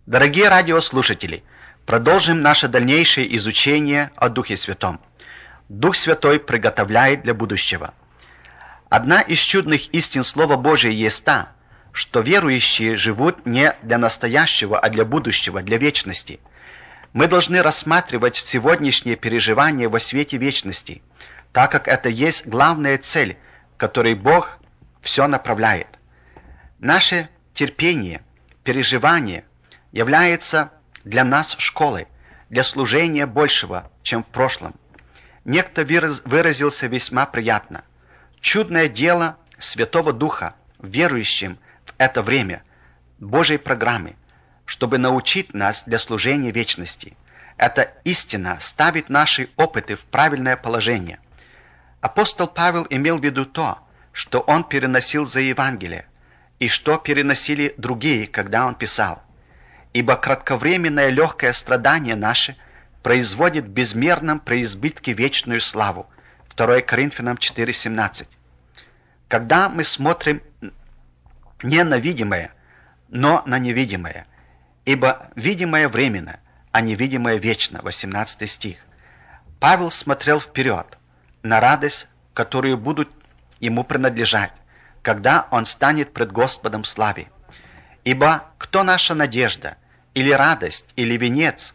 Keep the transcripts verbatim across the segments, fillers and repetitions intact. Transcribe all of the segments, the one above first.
Дорогие радиослушатели, продолжим наше дальнейшее изучение о Духе Святом. Дух Святой приготовляет для будущего. Одна из чудных истин Слова Божия есть та, что верующие живут не для настоящего, а для будущего, для вечности. Мы должны рассматривать сегодняшние переживания во свете вечности, так как это есть главная цель, к которой Бог все направляет. Наше терпение, переживание является для нас школой, для служения большего, чем в прошлом. Некто выразился весьма приятно. Чудное дело Святого Духа верующим в это время Божьей программы, чтобы научить нас для служения вечности. Эта истина ставит наши опыты в правильное положение. Апостол Павел имел в виду то, что он переносил за Евангелие, и что переносили другие, когда он писал. Ибо кратковременное легкое страдание наше производит в безмерном преизбытке вечную славу. второе Коринфянам четыре семнадцать. Когда мы смотрим не на видимое, но на невидимое, ибо видимое временно, а невидимое вечно. восемнадцатый стих. Павел смотрел вперед, на радость, которую будут ему принадлежать, когда он станет пред Господом в славе. Ибо кто наша надежда, или радость, или венец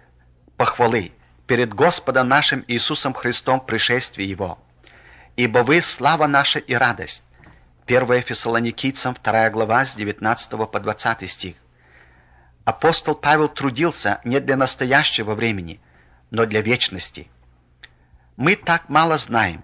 похвалы перед Господом нашим Иисусом Христом в пришествии Его? Ибо вы слава наша и радость. первое Фессалоникийцам, вторая глава, с девятнадцатого по двадцатый стих. Апостол Павел трудился не для настоящего времени, но для вечности. Мы так мало знаем,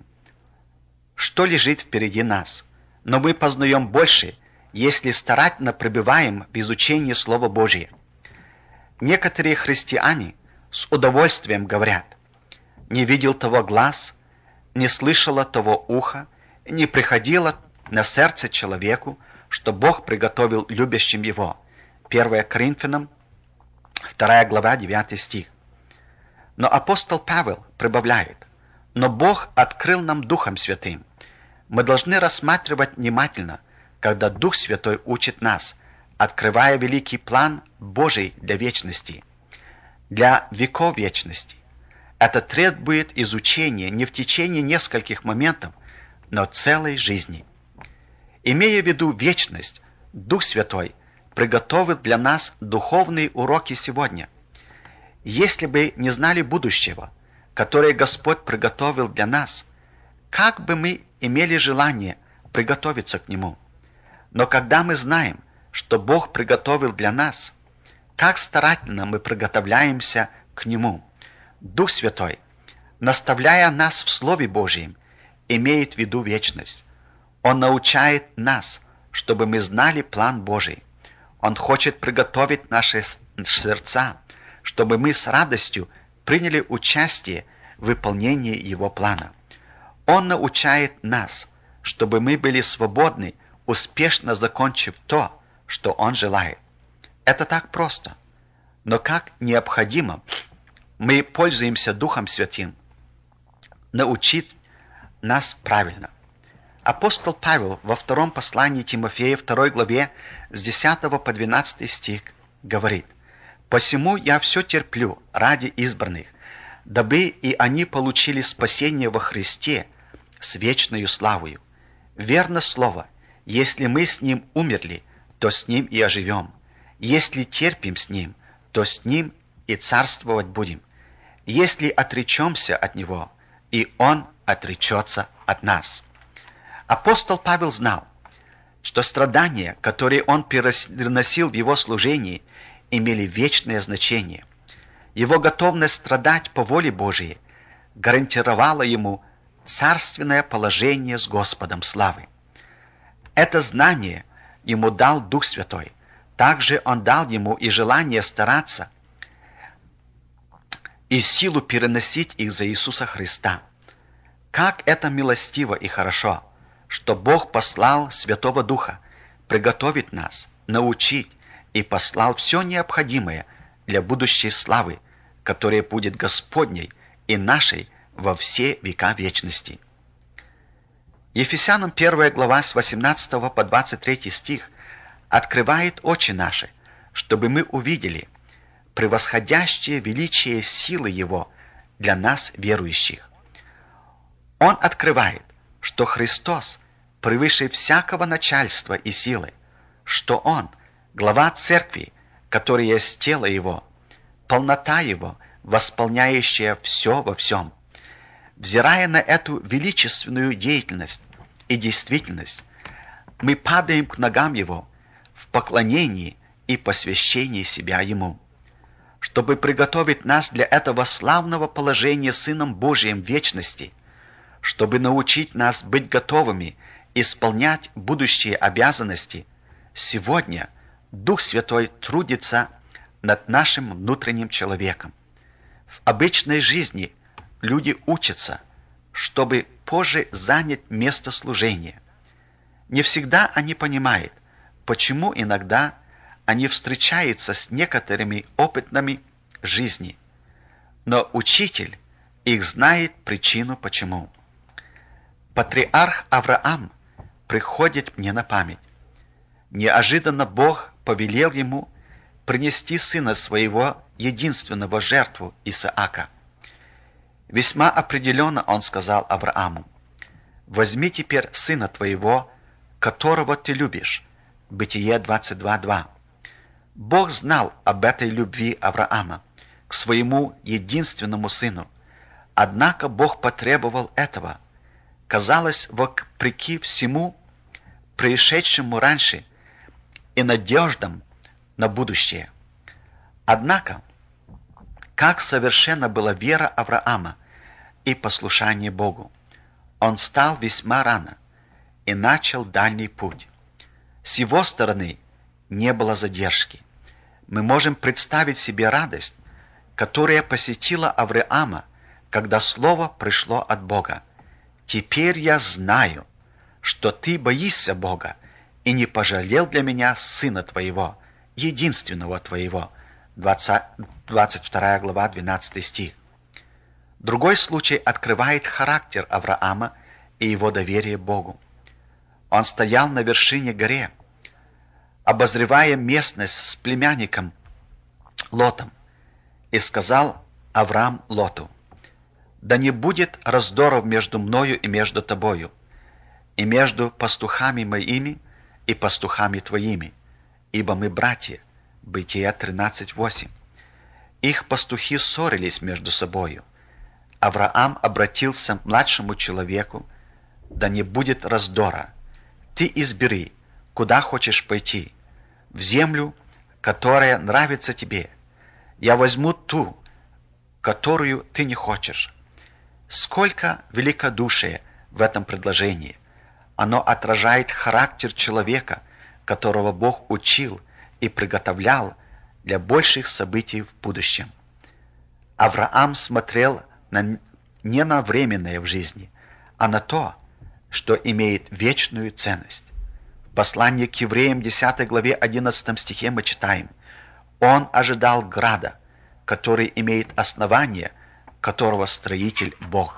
что лежит впереди нас, но мы познаем больше, если старательно пребываем в изучении Слова Божия. Некоторые христиане с удовольствием говорят: «Не видел того глаз, не слышало того уха, не приходило на сердце человеку, что Бог приготовил любящим его». первое Коринфянам, вторая глава, девятый стих. Но апостол Павел прибавляет: «Но Бог открыл нам Духом Святым». Мы должны рассматривать внимательно, когда Дух Святой учит нас, открывая великий план Божий для вечности, для веков вечности. Это требует изучения не в течение нескольких моментов, но целой жизни. Имея в виду вечность, Дух Святой приготовил для нас духовные уроки сегодня. Если бы не знали будущего, которое Господь приготовил для нас, как бы мы имели желание приготовиться к Нему? Но когда мы знаем, что Бог приготовил для нас, как старательно мы приготовляемся к Нему. Дух Святой, наставляя нас в Слове Божьем, имеет в виду вечность. Он научает нас, чтобы мы знали план Божий. Он хочет приготовить наши сердца, чтобы мы с радостью приняли участие в выполнении Его плана. Он научает нас, чтобы мы были свободны, успешно закончив то, что Он желает. Это так просто, но как необходимо мы пользуемся Духом Святым научить нас правильно. Апостол Павел во втором послании Тимофея, второй главе, с десятого по двенадцатый стих говорит: «Посему я все терплю ради избранных, дабы и они получили спасение во Христе с вечною славою. Верно слово, если мы с Ним умерли, то с Ним и оживем. Если терпим с Ним, то с Ним и царствовать будем. Если отречемся от Него, и Он отречется от нас». Апостол Павел знал, что страдания, которые он переносил в его служении, имели вечное значение. Его готовность страдать по воле Божией гарантировала ему царственное положение с Господом славы. Это знание ему дал Дух Святой. Также он дал ему и желание стараться и силу переносить их за Иисуса Христа. Как это милостиво и хорошо, что Бог послал Святого Духа приготовить нас, научить и послал все необходимое для будущей славы, которая будет Господней и нашей во все века вечности. Ефесянам первая глава с восемнадцатого по двадцать третий стих открывает очи наши, чтобы мы увидели превосходящее величие силы Его для нас, верующих. Он открывает, что Христос превыше всякого начальства и силы, что Он – глава Церкви, которая есть тело Его, полнота Его, восполняющая все во всем. Взирая на эту величественную деятельность и действительность, мы падаем к ногам Его в поклонении и посвящении себя Ему. Чтобы приготовить нас для этого славного положения Сыном Божиим в вечности, чтобы научить нас быть готовыми исполнять будущие обязанности, сегодня Дух Святой трудится над нашим внутренним человеком. В обычной жизни люди учатся, чтобы позже занять место служения. Не всегда они понимают, почему иногда они встречаются с некоторыми опытными жизни, но учитель их знает причину почему. Патриарх Авраам приходит мне на память. Неожиданно Бог повелел ему принести сына своего единственного жертву Исаака. Весьма определенно он сказал Аврааму: «Возьми теперь сына твоего, которого ты любишь». Бытие двадцать два два. Бог знал об этой любви Авраама к своему единственному сыну, однако Бог потребовал этого. Казалось, вопреки всему происшедшему раньше и надеждам на будущее. Однако, как совершенна была вера Авраама и послушание Богу, он стал весьма рано и начал дальний путь. С его стороны не было задержки. Мы можем представить себе радость, которая посетила Авраама, когда слово пришло от Бога. «Теперь я знаю, что ты боишься Бога и не пожалел для меня сына твоего, единственного твоего». двадцать вторая глава, двенадцатый стих. Другой случай открывает характер Авраама и его доверие Богу. Он стоял на вершине горы, обозревая местность с племянником Лотом, и сказал Авраам Лоту: «Да не будет раздоров между мною и между тобою, и между пастухами моими и пастухами твоими, ибо мы братья». Бытие тринадцать восемь. Их пастухи ссорились между собою. Авраам обратился к младшему человеку: «Да не будет раздора. Ты избери, куда хочешь пойти, в землю, которая нравится тебе. Я возьму ту, которую ты не хочешь». Сколько великодушия в этом предложении! Оно отражает характер человека, которого Бог учил и приготовлял для больших событий в будущем. Авраам смотрел на, не на временное в жизни, а на то, что имеет вечную ценность. В послании к евреям десятой главе одиннадцатом стихе мы читаем: «Он ожидал града, который имеет основание, которого строитель Бог».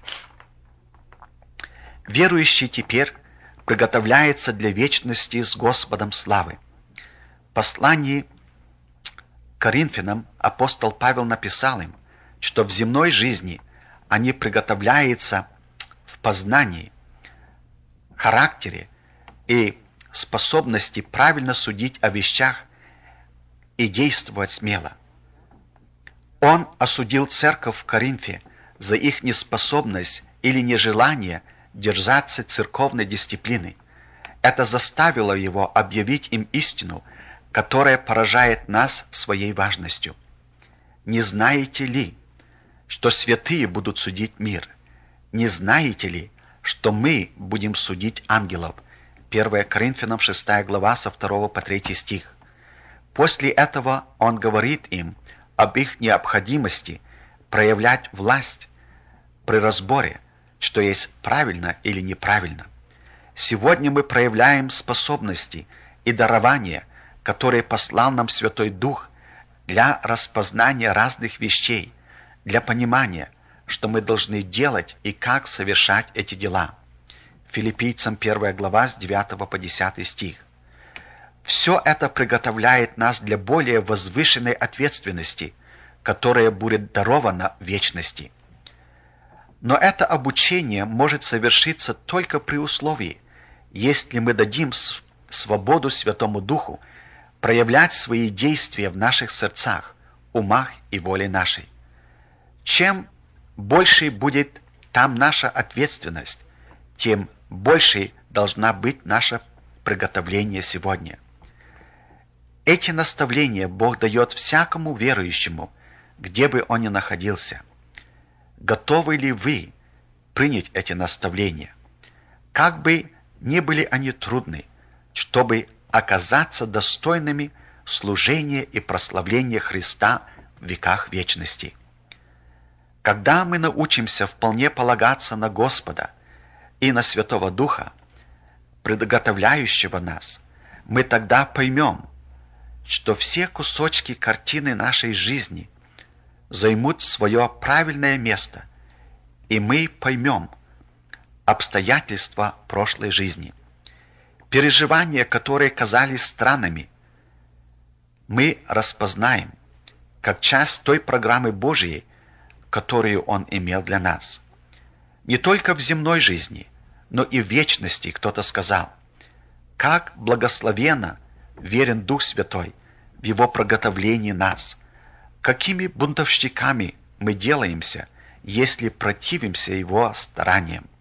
Верующий теперь приготовляется для вечности с Господом славы. В послании к Коринфянам апостол Павел написал им, что в земной жизни они приготовляются в познании, характере и способности правильно судить о вещах и действовать смело. Он осудил церковь в Коринфе за их неспособность или нежелание держаться церковной дисциплины. Это заставило его объявить им истину, которая поражает нас своей важностью. «Не знаете ли, что святые будут судить мир? Не знаете ли, что мы будем судить ангелов?» первое Коринфянам шестая глава со второго по третий стих. После этого он говорит им об их необходимости проявлять власть при разборе, что есть правильно или неправильно. Сегодня мы проявляем способности и дарования, которые послал нам Святой Дух для распознания разных вещей, для понимания, что мы должны делать и как совершать эти дела. Филиппийцам первая глава с девятого по десятый стих. Все это приготовляет нас для более возвышенной ответственности, которая будет дарована в вечности. Но это обучение может совершиться только при условии, если мы дадим свободу Святому Духу проявлять свои действия в наших сердцах, умах и воле нашей. Чем больше будет там наша ответственность, тем больше должна быть наше приготовление сегодня. Эти наставления Бог дает всякому верующему, где бы он ни находился. Готовы ли вы принять эти наставления? Как бы ни были они трудны, чтобы оказаться достойными служения и прославления Христа в веках вечности. Когда мы научимся вполне полагаться на Господа и на Святого Духа, приготовляющего нас, мы тогда поймем, что все кусочки картины нашей жизни займут свое правильное место, и мы поймем обстоятельства прошлой жизни. Переживания, которые казались странными, мы распознаем как часть той программы Божией, которую Он имел для нас. Не только в земной жизни, но и в вечности, кто-то сказал, как благословенно верен Дух Святой в Его приготовлении нас, какими бунтовщиками мы делаемся, если противимся Его стараниям.